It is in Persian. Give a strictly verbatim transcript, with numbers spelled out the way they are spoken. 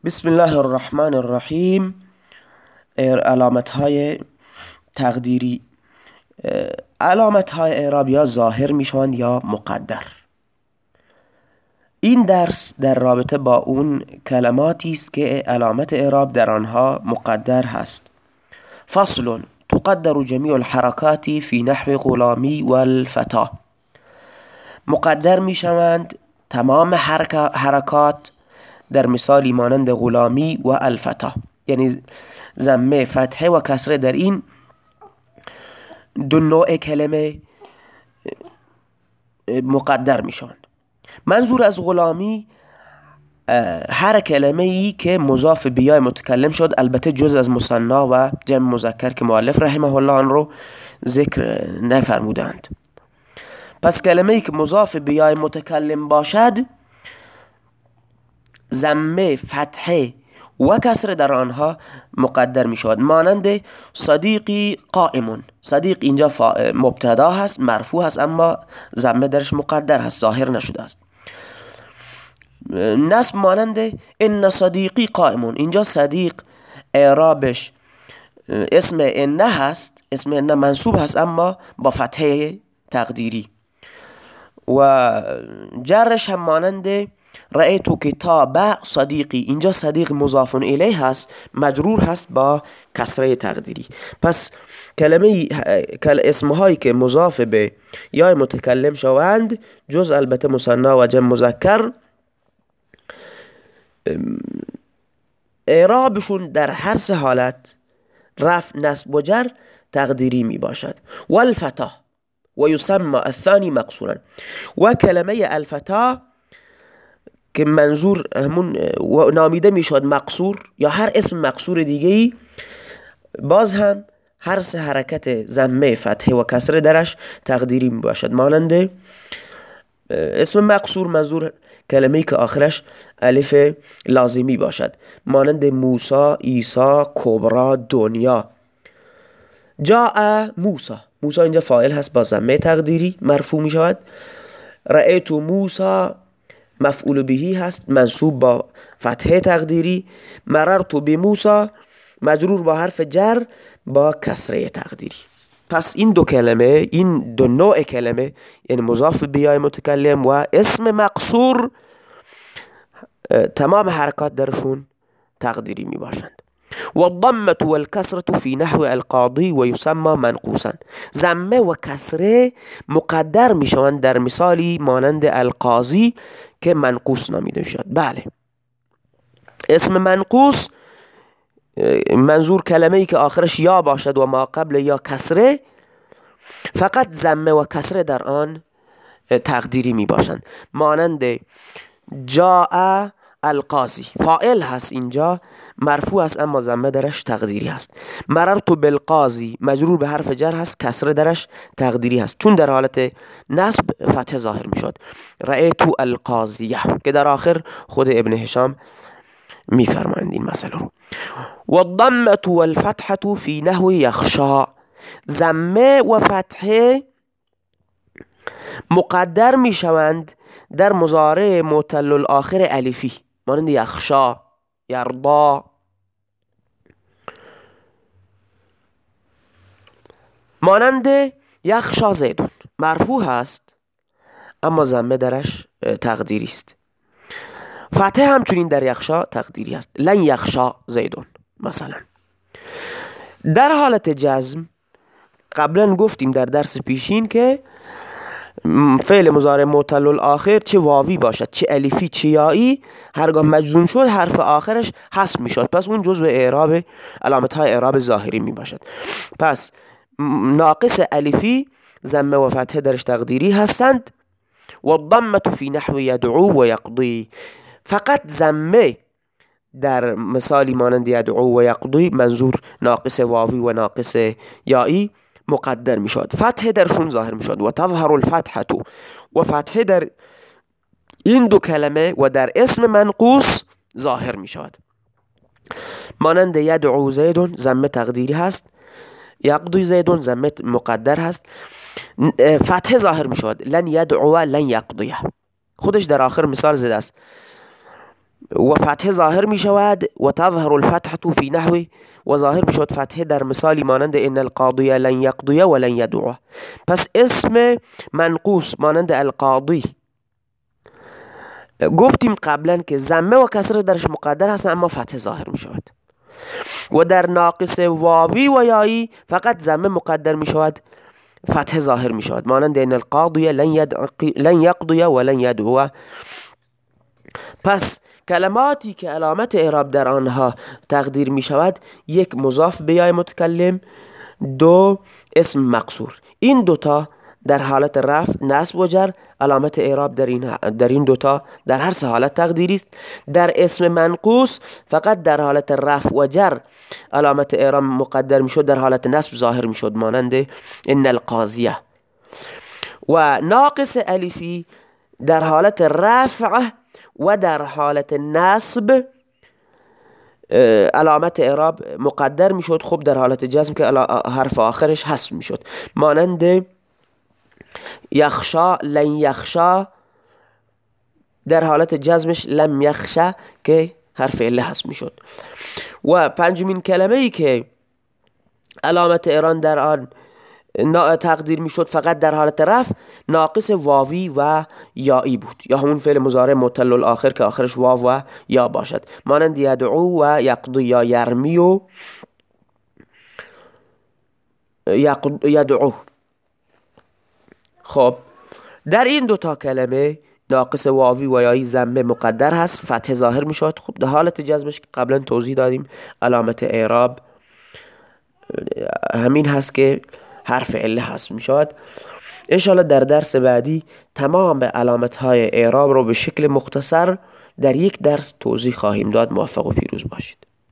بسم الله الرحمن الرحیم. علامت های تقدیری. علامت های اعراب یا ظاهر میشوند یا مقدر. این درس در رابطه با اون کلماتی است که علامت اعراب در آنها مقدر هست. فصل: تقدر جمیع الحرکات فی نحو غلامی والفتا. مقدر میشوند تمام حرکات در مثالی مانند غلامی و الفتا، یعنی ضمه، فتحه و کسره در این دو نوع کلمه مقدر میشوند. منظور از غلامی هر کلمه ای که مضاف به یا متکلم شد، البته جز از مثنی و جمع مذکر که مؤلف رحمه الله آن رو ذکر نفرمودند. پس کلمه ای که مضاف به یا متکلم باشد، ضمه، فتحه و کسر در آنها مقدر می شود. مانند صدیقی قائمون. صدیق اینجا مبتدا هست، مرفوع هست، اما ضمه درش مقدر هست، ظاهر نشده است. نصب مانند ان صدیقی قائمون. اینجا صدیق اعرابش اسم ان هست، اسم ان منصوب هست اما با فتحه تقدیری. و جرش هم مانند رأیتو کتاب صدیقی. اینجا صدیق مضاف الیه هست، مجرور هست با کسره تقدیری. پس کلمه اسمهایی که مضاف به یا متکلم شوند، جز البته مثنی و جمع مذکر، اعرابشون در هر سه حالت، رفع، نصب و جر، تقدیری می باشد. والفتا و یسمى الثانی مقصورا. و کلمه الفتا که منظور همون نامیده میشد مقصور یا هر اسم مقصور دیگه‌ای، باز هم هر سه حرکت ضمه، فتحه و کسره درش تقدیری می باشد. مانند اسم مقصور منظور کلمه‌ای که آخرش الف لازمی باشد، مانند موسی، عیسی، کبرا، دنیا. جاء موسی. موسی اینجا فاعل هست با ضمه تقدیری، مرفوع می شود. رأیتو موسی مفعول بهی هست، منصوب با فتحه تقدیری. مررت بموسی مجرور با حرف جر با کسره تقدیری. پس این دو کلمه، این دو نوع کلمه، یعنی مضاف به یا متکلم و اسم مقصور، تمام حرکات درشون تقدیری می باشند. و الضمه والکسره فی نحو القاضی و یسمى منقوصا. ضمه و کسره مقدر می شوند در مثالی مانند القاضی که منقوص نامیده شد. بله، اسم منقوص منظور کلمه ای که آخرش یا باشد و ما قبل یا کسره، فقط ضمه و کسره در آن تقدیری می باشند. مانند جاء القاضی، فاعل هست اینجا، مرفوع است اما ضمه درش تقدیری هست. مررت بالقاضی مجرور به حرف جر هست، کسره درش تقدیری هست، چون در حالت نصب فتح ظاهر می شد. رأیتو القاضیه که در آخر خود ابن هشام می فرمایند این مسئله رو. و الضمه والفتحه فی نحو یخشا. ضمه و فتحه مقدر می شوند در مضارع معتل الاخر الفی، مانند یخشا، یرضا. مانند یخشا زیدون، مرفوع هست اما ضمه درش تقدیری است. فتحه همچنین در یخشا تقدیری است، لن یخشا زیدون مثلا. در حالت جزم قبلا گفتیم در درس پیشین که فعل مضارع معتل الاخر چه واوی باشد چه الفی چه یایی، هرگاه مجزوم شد حرف آخرش حذف می شد، پس اون جزء اعراب، علامت های اعراب ظاهری می باشد. پس ناقص الفی ضمه و فتحه درش تقدیری هستند. و الضمه فی نحو یدعو و یقضی. فقط ضمه در مثالی مانند یدعو و یقضی، منظور ناقص واوی و ناقص یایی، مقدر می شود، فتحه درشون ظاهر می شود. و تظهر الفتحه، و فتحه در این دو کلمه و در اسم منقوص ظاهر می شود. مانند یدعو زیدون ضمه تقدیری هست، یقضی زیدون ضمه مقدر هست، فتحه ظاهر می شود. لن یدعو لن یقضیه، خودش در آخر مثال زده است. و فتحه ظاهر می شود و تظهر الفتحة فی نحو و ظاهر می شود فتحه در مثالی مانند ان القاضی لن یقضی و لن یدعو. پس اسم منقوص مانند القاضی گفتیم قبلا که ضمه و کسره درش مقدر هستن اما فتحه ظاهر می شود. و در ناقص واوی و یایی فقط ضمه مقدر می شود فتحه ظاهر می شود مانند ان القاضی لن یقضی و لن یدعو. پس کلماتی که علامت اعراب در آنها تقدیر می شود، یک مضاف به یای متکلم، دو اسم مقصور. این دوتا در حالت رفع، نصب و جر علامت اعراب در این در این دوتا در هر سه حالت تقدیری است. در اسم منقوص فقط در حالت رفع و جر علامت اعراب مقدر می شد، در حالت نصب ظاهر می شد مانند ان القاضیه. و ناقص الفی در حالت رفع و در حالت نصب علامت اعراب مقدر می شد. خب در حالت جزم که حرف آخرش حذف می شد مانند یخشا لن یخشا، در حالت جزمش لم یخشا که حرف عله حذف می شد. و پنجمین کلمه ای که علامت اعراب در آن تقدیر می شد فقط در حالت رفع، ناقص واوی و یایی بود، یا همون فعل مضارع معتل الاخر که آخرش واو و یا باشد مانند یدعو و یقضی یا یرمی و یدعو. خب در این دوتا کلمه ناقص واوی و یایی ضمه مقدر هست، فتح ظاهر می شود. خب در حالت جزمش که قبلا توضیح دادیم علامت اعراب همین هست که حرف عله حذف می شود. انشاءالله در درس بعدی تمام علامت های اعراب رو به شکل مختصر در یک درس توضیح خواهیم داد. موفق و پیروز باشید.